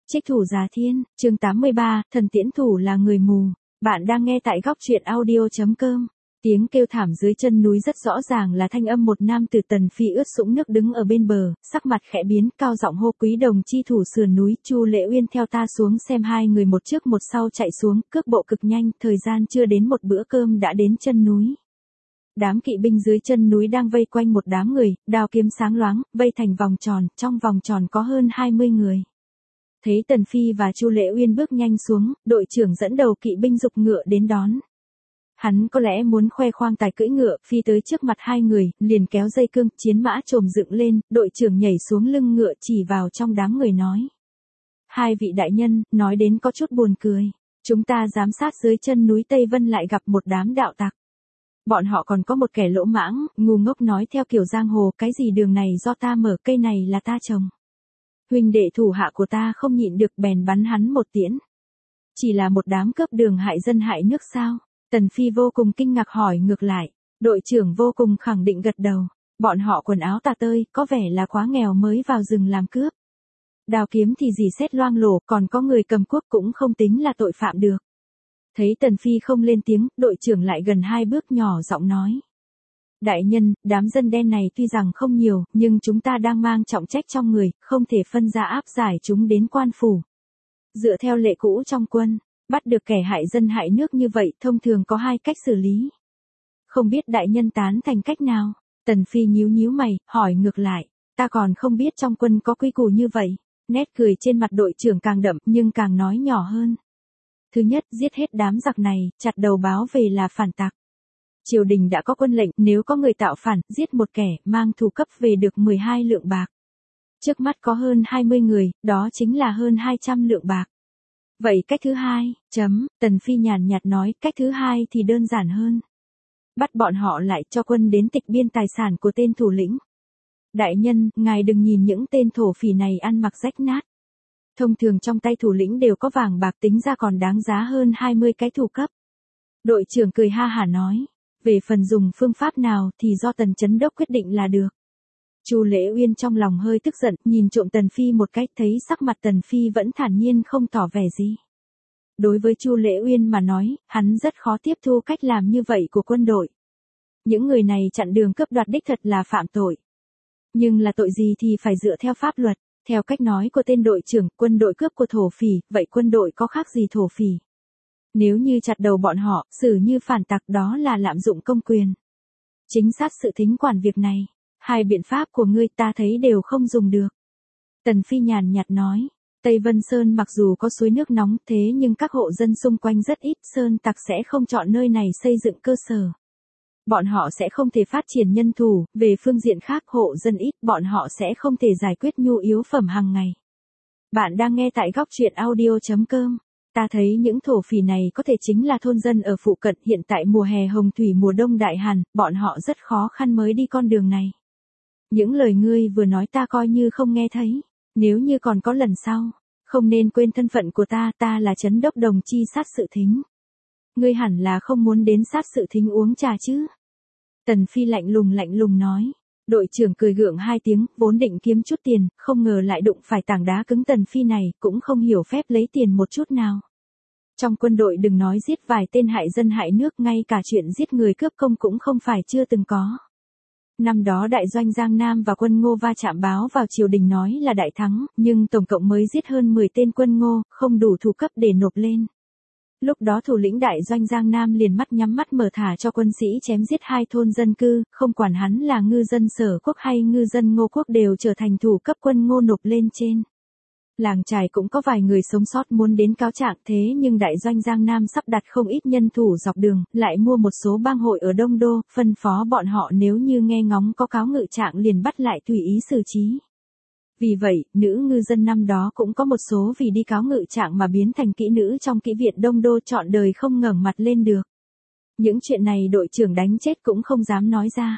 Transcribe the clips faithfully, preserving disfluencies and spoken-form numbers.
Trích thủ Già Thiên, chương tám mươi ba, thần tiễn thủ là người mù. Bạn đang nghe tại góc truyện audio chấm com. Tiếng kêu thảm dưới chân núi rất rõ ràng là thanh âm một nam tử. Tần Phi ướt sũng nước đứng ở bên bờ, sắc mặt khẽ biến, cao giọng hô: Quý đồng chi thủ sườn núi, Chu Lễ Uyên theo ta xuống xem. Hai người một trước một sau chạy xuống, cước bộ cực nhanh, thời gian chưa đến một bữa cơm đã đến chân núi. Đám kỵ binh dưới chân núi đang vây quanh một đám người, đao kiếm sáng loáng, vây thành vòng tròn, trong vòng tròn có hơn hai mươi người. Thấy Tần Phi và Chu Lễ Uyên bước nhanh xuống, đội trưởng dẫn đầu kỵ binh giục ngựa đến đón. Hắn có lẽ muốn khoe khoang tài cưỡi ngựa, phi tới trước mặt hai người, liền kéo dây cương, chiến mã trồm dựng lên, đội trưởng nhảy xuống lưng ngựa chỉ vào trong đám người nói: Hai vị đại nhân, nói đến có chút buồn cười. Chúng ta giám sát dưới chân núi Tây Vân lại gặp một đám đạo tặc. Bọn họ còn có một kẻ lỗ mãng, ngu ngốc nói theo kiểu giang hồ, cái gì đường này do ta mở, cây này là ta trồng. Huynh đệ thủ hạ của ta không nhịn được bèn bắn hắn một tiễn. Chỉ là một đám cướp đường hại dân hại nước sao? Tần Phi vô cùng kinh ngạc hỏi ngược lại. Đội trưởng vô cùng khẳng định gật đầu. Bọn họ quần áo tả tơi, có vẻ là quá nghèo mới vào rừng làm cướp. Đao kiếm thì dì xét loang lổ, còn có người cầm cuốc cũng không tính là tội phạm được. Thấy Tần Phi không lên tiếng, đội trưởng lại gần hai bước nhỏ giọng nói: Đại nhân, đám dân đen này tuy rằng không nhiều, nhưng chúng ta đang mang trọng trách trong người, không thể phân ra áp giải chúng đến quan phủ. Dựa theo lệ cũ trong quân, bắt được kẻ hại dân hại nước như vậy, thông thường có hai cách xử lý. Không biết đại nhân tán thành cách nào? Tần Phi nhíu nhíu mày, hỏi ngược lại: Ta còn không biết trong quân có quy củ như vậy. Nét cười trên mặt đội trưởng càng đậm, nhưng càng nói nhỏ hơn. Thứ nhất, giết hết đám giặc này, chặt đầu báo về là phản tặc. Triều đình đã có quân lệnh, nếu có người tạo phản, giết một kẻ, mang thù cấp về được mười hai lượng bạc. Trước mắt có hơn hai mươi người, đó chính là hơn hai trăm lượng bạc. Vậy cách thứ hai, chấm, Tần Phi nhàn nhạt nói, cách thứ hai thì đơn giản hơn. Bắt bọn họ lại, cho quân đến tịch biên tài sản của tên thủ lĩnh. Đại nhân, ngài đừng nhìn những tên thổ phỉ này ăn mặc rách nát. Thông thường trong tay thủ lĩnh đều có vàng bạc, tính ra còn đáng giá hơn hai mươi cái thù cấp. Đội trưởng cười ha hả nói: Về phần dùng phương pháp nào thì do Tần Chấn Đốc quyết định là được. Chu Lễ Uyên trong lòng hơi tức giận, nhìn trộm Tần Phi một cách, thấy sắc mặt Tần Phi vẫn thản nhiên không tỏ vẻ gì. Đối với Chu Lễ Uyên mà nói, hắn rất khó tiếp thu cách làm như vậy của quân đội. Những người này chặn đường cướp đoạt đích thật là phạm tội. Nhưng là tội gì thì phải dựa theo pháp luật, theo cách nói của tên đội trưởng, quân đội cướp của thổ phỉ, vậy quân đội có khác gì thổ phỉ? Nếu như chặt đầu bọn họ, xử như phản tặc, đó là lạm dụng công quyền. Chính sát sự thính quản việc này. Hai biện pháp của ngươi ta thấy đều không dùng được. Tần Phi nhàn nhạt nói: Tây Vân Sơn mặc dù có suối nước nóng, thế nhưng các hộ dân xung quanh rất ít, sơn tặc sẽ không chọn nơi này xây dựng cơ sở. Bọn họ sẽ không thể phát triển nhân thủ, về phương diện khác hộ dân ít, bọn họ sẽ không thể giải quyết nhu yếu phẩm hàng ngày. Bạn đang nghe tại góc truyện audio chấm com. Ta thấy những thổ phỉ này có thể chính là thôn dân ở phụ cận, hiện tại mùa hè hồng thủy mùa đông đại hàn, bọn họ rất khó khăn mới đi con đường này. Những lời ngươi vừa nói ta coi như không nghe thấy, nếu như còn có lần sau, không nên quên thân phận của ta, ta là Chấn Đốc đồng chi sát sự thính. Ngươi hẳn là không muốn đến sát sự thính uống trà chứ? Tần Phi lạnh lùng lạnh lùng nói. Đội trưởng cười gượng hai tiếng, vốn định kiếm chút tiền, không ngờ lại đụng phải tảng đá cứng. Tần Phi này cũng không hiểu phép lấy tiền một chút nào. Trong quân đội đừng nói giết vài tên hại dân hại nước, ngay cả chuyện giết người cướp công cũng không phải chưa từng có. Năm đó đại doanh Giang Nam và quân Ngô va chạm, báo vào triều đình nói là đại thắng, nhưng tổng cộng mới giết hơn mười tên quân Ngô, không đủ thù cấp để nộp lên. Lúc đó thủ lĩnh đại doanh Giang Nam liền mắt nhắm mắt mở thả cho quân sĩ chém giết hai thôn dân cư, không quản hắn là ngư dân Sở Quốc hay ngư dân Ngô Quốc, đều trở thành thủ cấp quân Ngô nộp lên trên. Làng trài cũng có vài người sống sót muốn đến cáo trạng, thế nhưng đại doanh Giang Nam sắp đặt không ít nhân thủ dọc đường, lại mua một số bang hội ở Đông Đô, phân phó bọn họ nếu như nghe ngóng có cáo ngự trạng liền bắt lại tùy ý xử trí. Vì vậy, nữ ngư dân năm đó cũng có một số vì đi cáo ngự trạng mà biến thành kỹ nữ trong kỹ viện Đông Đô, trọn đời không ngẩng mặt lên được. Những chuyện này đội trưởng đánh chết cũng không dám nói ra.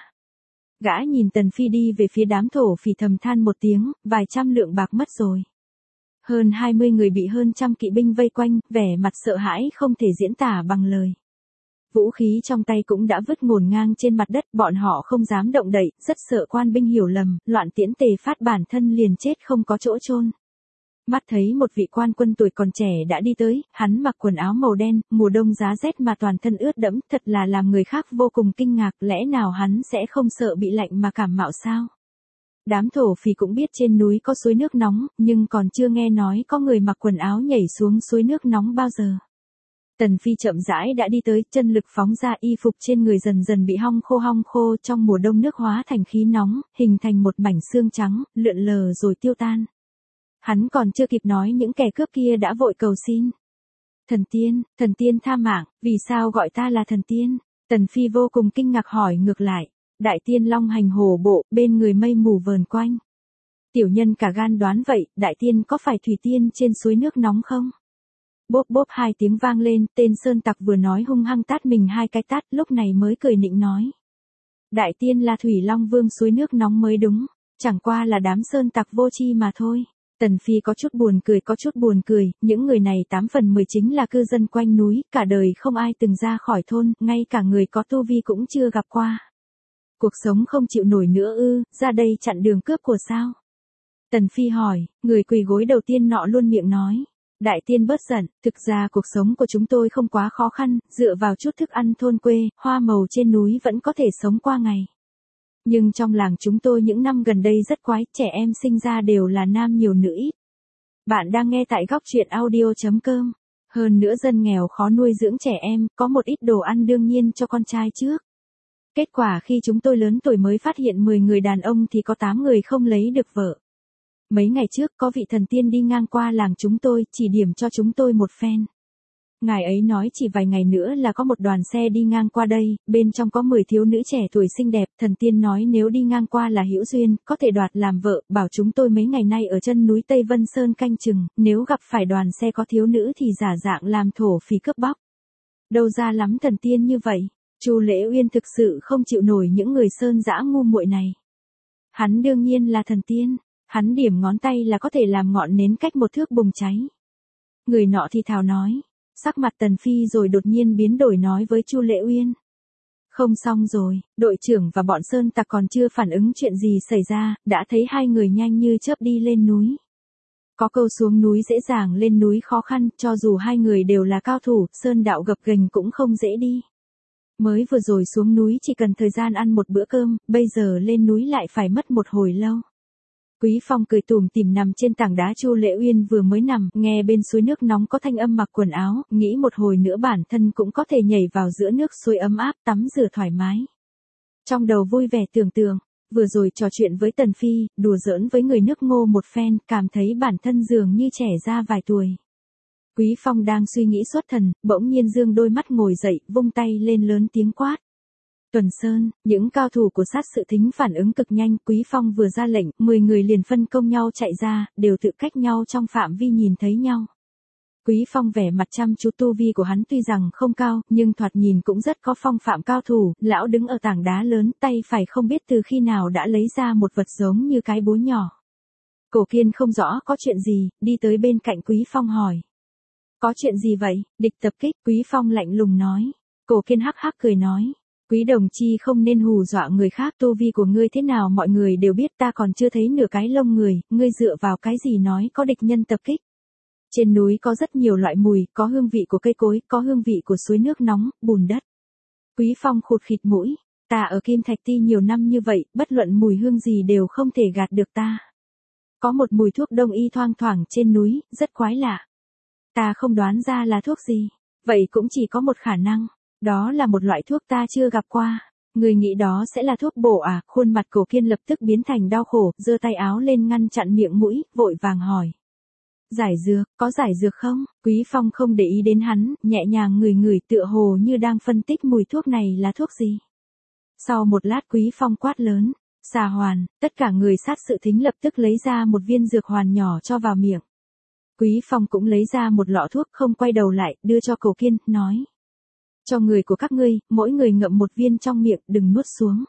Gã nhìn Tần Phi đi về phía đám thổ phỉ thầm than một tiếng, vài trăm lượng bạc mất rồi. Hơn hai mươi người bị hơn trăm kỵ binh vây quanh, vẻ mặt sợ hãi không thể diễn tả bằng lời. Vũ khí trong tay cũng đã vứt ngổn ngang trên mặt đất, bọn họ không dám động đậy, rất sợ quan binh hiểu lầm, loạn tiễn tề phát, bản thân liền chết không có chỗ chôn. Mắt thấy một vị quan quân tuổi còn trẻ đã đi tới, hắn mặc quần áo màu đen, mùa đông giá rét mà toàn thân ướt đẫm, thật là làm người khác vô cùng kinh ngạc, lẽ nào hắn sẽ không sợ bị lạnh mà cảm mạo sao? Đám thổ phỉ cũng biết trên núi có suối nước nóng, nhưng còn chưa nghe nói có người mặc quần áo nhảy xuống suối nước nóng bao giờ. Tần Phi chậm rãi đã đi tới, chân lực phóng ra, y phục trên người dần dần bị hong khô hong khô, trong mùa đông nước hóa thành khí nóng, hình thành một mảnh xương trắng, lượn lờ rồi tiêu tan. Hắn còn chưa kịp nói những kẻ cướp kia đã vội cầu xin. Thần tiên, thần tiên tha mạng, vì sao gọi ta là thần tiên? Tần Phi vô cùng kinh ngạc hỏi ngược lại. Đại tiên long hành hổ bộ, bên người mây mù vờn quanh. Tiểu nhân cả gan đoán vậy, đại tiên có phải thủy tiên trên suối nước nóng không? Bốp bốp hai tiếng vang lên, tên sơn tặc vừa nói hung hăng tát mình hai cái tát, lúc này mới cười nịnh nói. Đại tiên là thủy long vương suối nước nóng mới đúng, chẳng qua là đám sơn tặc vô tri mà thôi. Tần Phi có chút buồn cười có chút buồn cười, những người này tám phần mười chính là cư dân quanh núi, cả đời không ai từng ra khỏi thôn, ngay cả người có tu vi cũng chưa gặp qua. Cuộc sống không chịu nổi nữa ư, ra đây chặn đường cướp của sao? Tần Phi hỏi, người quỳ gối đầu tiên nọ luôn miệng nói. Đại tiên bớt giận, thực ra cuộc sống của chúng tôi không quá khó khăn, dựa vào chút thức ăn thôn quê, hoa màu trên núi vẫn có thể sống qua ngày. Nhưng trong làng chúng tôi những năm gần đây rất quái, trẻ em sinh ra đều là nam nhiều nữ ít. Bạn đang nghe tại góc truyện audio chấm com. Hơn nữa dân nghèo khó nuôi dưỡng trẻ em, có một ít đồ ăn đương nhiên cho con trai trước. Kết quả khi chúng tôi lớn tuổi mới phát hiện mười người đàn ông thì có tám người không lấy được vợ. Mấy ngày trước có vị thần tiên đi ngang qua làng chúng tôi, chỉ điểm cho chúng tôi một phen. Ngài ấy nói chỉ vài ngày nữa là có một đoàn xe đi ngang qua đây, bên trong có mười thiếu nữ trẻ tuổi xinh đẹp, thần tiên nói nếu đi ngang qua là hữu duyên, có thể đoạt làm vợ, bảo chúng tôi mấy ngày nay ở chân núi Tây Vân Sơn canh chừng, nếu gặp phải đoàn xe có thiếu nữ thì giả dạng làm thổ phỉ cướp bóc. Đâu ra lắm thần tiên như vậy. Chu Lễ Uyên thực sự không chịu nổi những người sơn dã ngu muội này. Hắn đương nhiên là thần tiên, hắn điểm ngón tay là có thể làm ngọn nến cách một thước bùng cháy. Người nọ thì thào nói, sắc mặt Tần Phi rồi đột nhiên biến đổi nói với Chu Lễ Uyên. Không xong rồi, đội trưởng và bọn sơn tặc còn chưa phản ứng chuyện gì xảy ra, đã thấy hai người nhanh như chớp đi lên núi. Có câu xuống núi dễ dàng lên núi khó khăn, cho dù hai người đều là cao thủ, sơn đạo gập ghềnh cũng không dễ đi. Mới vừa rồi xuống núi chỉ cần thời gian ăn một bữa cơm, bây giờ lên núi lại phải mất một hồi lâu. Quý Phong cười tủm tỉm nằm trên tảng đá. Chu Lễ Uyên vừa mới nằm, nghe bên suối nước nóng có thanh âm mặc quần áo, nghĩ một hồi nữa bản thân cũng có thể nhảy vào giữa nước suối ấm áp tắm rửa thoải mái. Trong đầu vui vẻ tưởng tượng, vừa rồi trò chuyện với Tần Phi, đùa giỡn với người nước Ngô một phen, cảm thấy bản thân dường như trẻ ra vài tuổi. Quý Phong đang suy nghĩ xuất thần, bỗng nhiên dương đôi mắt ngồi dậy, vung tay lên lớn tiếng quát. Tuần Sơn, những cao thủ của sát sự thính phản ứng cực nhanh, Quý Phong vừa ra lệnh, mười người liền phân công nhau chạy ra, đều tự cách nhau trong phạm vi nhìn thấy nhau. Quý Phong vẻ mặt chăm chú, tu vi của hắn tuy rằng không cao, nhưng thoạt nhìn cũng rất có phong phạm cao thủ, lão đứng ở tảng đá lớn, tay phải không biết từ khi nào đã lấy ra một vật giống như cái búa nhỏ. Cổ Kiên không rõ có chuyện gì, đi tới bên cạnh Quý Phong hỏi. Có chuyện gì vậy? Địch tập kích, Quý Phong lạnh lùng nói. Cổ Kiên hắc hắc cười nói. Quý đồng chi không nên hù dọa người khác, tu vi của ngươi thế nào mọi người đều biết, ta còn chưa thấy nửa cái lông người, ngươi dựa vào cái gì nói có địch nhân tập kích. Trên núi có rất nhiều loại mùi, có hương vị của cây cối, có hương vị của suối nước nóng, bùn đất. Quý Phong khụt khịt mũi, ta ở Kim Thạch Ti nhiều năm như vậy, bất luận mùi hương gì đều không thể gạt được ta. Có một mùi thuốc đông y thoang thoảng trên núi, rất quái lạ. Ta không đoán ra là thuốc gì, vậy cũng chỉ có một khả năng, đó là một loại thuốc ta chưa gặp qua. Người nghĩ đó sẽ là thuốc bổ à? Khuôn mặt Cổ Kiên lập tức biến thành đau khổ, giơ tay áo lên ngăn chặn miệng mũi, vội vàng hỏi. Giải dược, có giải dược không? Quý Phong không để ý đến hắn, nhẹ nhàng ngửi ngửi tựa hồ như đang phân tích mùi thuốc này là thuốc gì. Sau một lát Quý Phong quát lớn, xà hoàn, tất cả người sát sự thính lập tức lấy ra một viên dược hoàn nhỏ cho vào miệng. Quý Phong cũng lấy ra một lọ thuốc, không quay đầu lại, đưa cho Cổ Kiên, nói. Cho người của các ngươi, mỗi người ngậm một viên trong miệng, đừng nuốt xuống.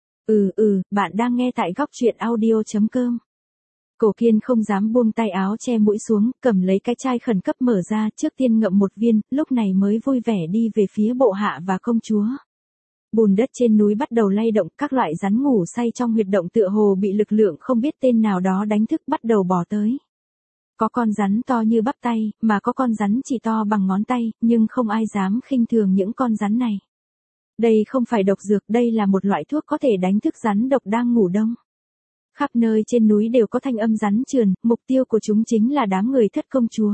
Ừ ừ, bạn đang nghe tại góc truyện audio chấm com. Cổ Kiên không dám buông tay áo che mũi xuống, cầm lấy cái chai khẩn cấp mở ra, trước tiên ngậm một viên, lúc này mới vui vẻ đi về phía bộ hạ và công chúa. Bùn đất trên núi bắt đầu lay động, các loại rắn ngủ say trong huyệt động tựa hồ bị lực lượng không biết tên nào đó đánh thức bắt đầu bò tới. Có con rắn to như bắp tay, mà có con rắn chỉ to bằng ngón tay, nhưng không ai dám khinh thường những con rắn này. Đây không phải độc dược, đây là một loại thuốc có thể đánh thức rắn độc đang ngủ đông. Khắp nơi trên núi đều có thanh âm rắn trườn, mục tiêu của chúng chính là đám người thất công chúa.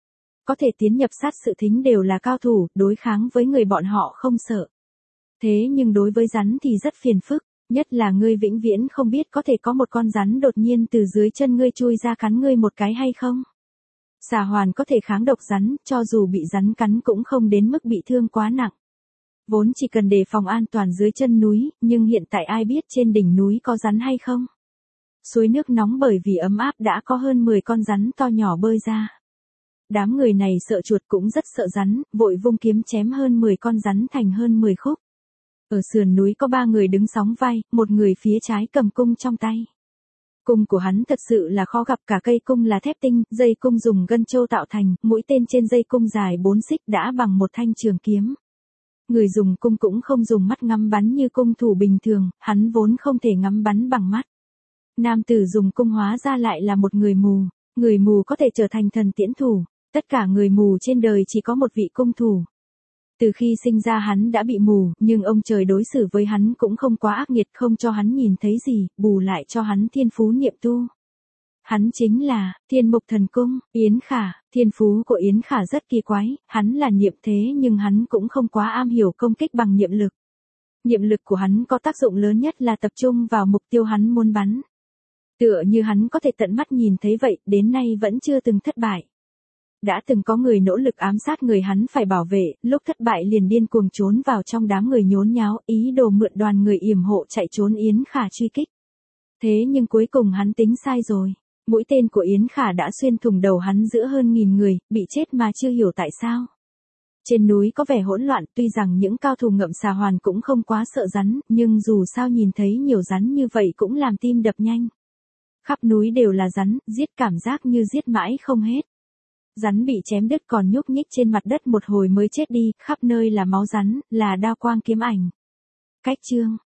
Có thể tiến nhập sát sự thính đều là cao thủ, đối kháng với người bọn họ không sợ. Thế nhưng đối với rắn thì rất phiền phức, nhất là ngươi vĩnh viễn không biết có thể có một con rắn đột nhiên từ dưới chân ngươi chui ra cắn ngươi một cái hay không. Xà hoàn có thể kháng độc rắn, cho dù bị rắn cắn cũng không đến mức bị thương quá nặng. Vốn chỉ cần đề phòng an toàn dưới chân núi, nhưng hiện tại ai biết trên đỉnh núi có rắn hay không. Suối nước nóng bởi vì ấm áp đã có hơn mười con rắn to nhỏ bơi ra. Đám người này sợ chuột cũng rất sợ rắn, vội vung kiếm chém hơn mười con rắn thành hơn mười khúc. Ở sườn núi có ba người đứng sóng vai, một người phía trái cầm cung trong tay. Cung của hắn thật sự là khó gặp, cả cây cung là thép tinh, dây cung dùng gân châu tạo thành, mũi tên trên dây cung dài bốn xích đã bằng một thanh trường kiếm. Người dùng cung cũng không dùng mắt ngắm bắn như cung thủ bình thường, hắn vốn không thể ngắm bắn bằng mắt. Nam tử dùng cung hóa ra lại là một người mù, người mù có thể trở thành thần tiễn thủ, tất cả người mù trên đời chỉ có một vị cung thủ. Từ khi sinh ra hắn đã bị mù, nhưng ông trời đối xử với hắn cũng không quá ác nghiệt, không cho hắn nhìn thấy gì, bù lại cho hắn thiên phú niệm tu. Hắn chính là Thiên Mục Thần Cung, Yến Khả. Thiên phú của Yến Khả rất kỳ quái, hắn là niệm thế nhưng hắn cũng không quá am hiểu công kích bằng niệm lực. Niệm lực của hắn có tác dụng lớn nhất là tập trung vào mục tiêu hắn muốn bắn. Tựa như hắn có thể tận mắt nhìn thấy vậy, đến nay vẫn chưa từng thất bại. Đã từng có người nỗ lực ám sát người hắn phải bảo vệ, lúc thất bại liền điên cuồng trốn vào trong đám người nhốn nháo, ý đồ mượn đoàn người yểm hộ chạy trốn Yến Khả truy kích. Thế nhưng cuối cùng hắn tính sai rồi. Mũi tên của Yến Khả đã xuyên thủng đầu hắn giữa hơn nghìn người, bị chết mà chưa hiểu tại sao. Trên núi có vẻ hỗn loạn, tuy rằng những cao thủ ngậm xà hoàn cũng không quá sợ rắn, nhưng dù sao nhìn thấy nhiều rắn như vậy cũng làm tim đập nhanh. Khắp núi đều là rắn, giết cảm giác như giết mãi không hết. Rắn bị chém đứt còn nhúc nhích trên mặt đất một hồi mới chết đi, khắp nơi là máu rắn, là đao quang kiếm ảnh. Cách chương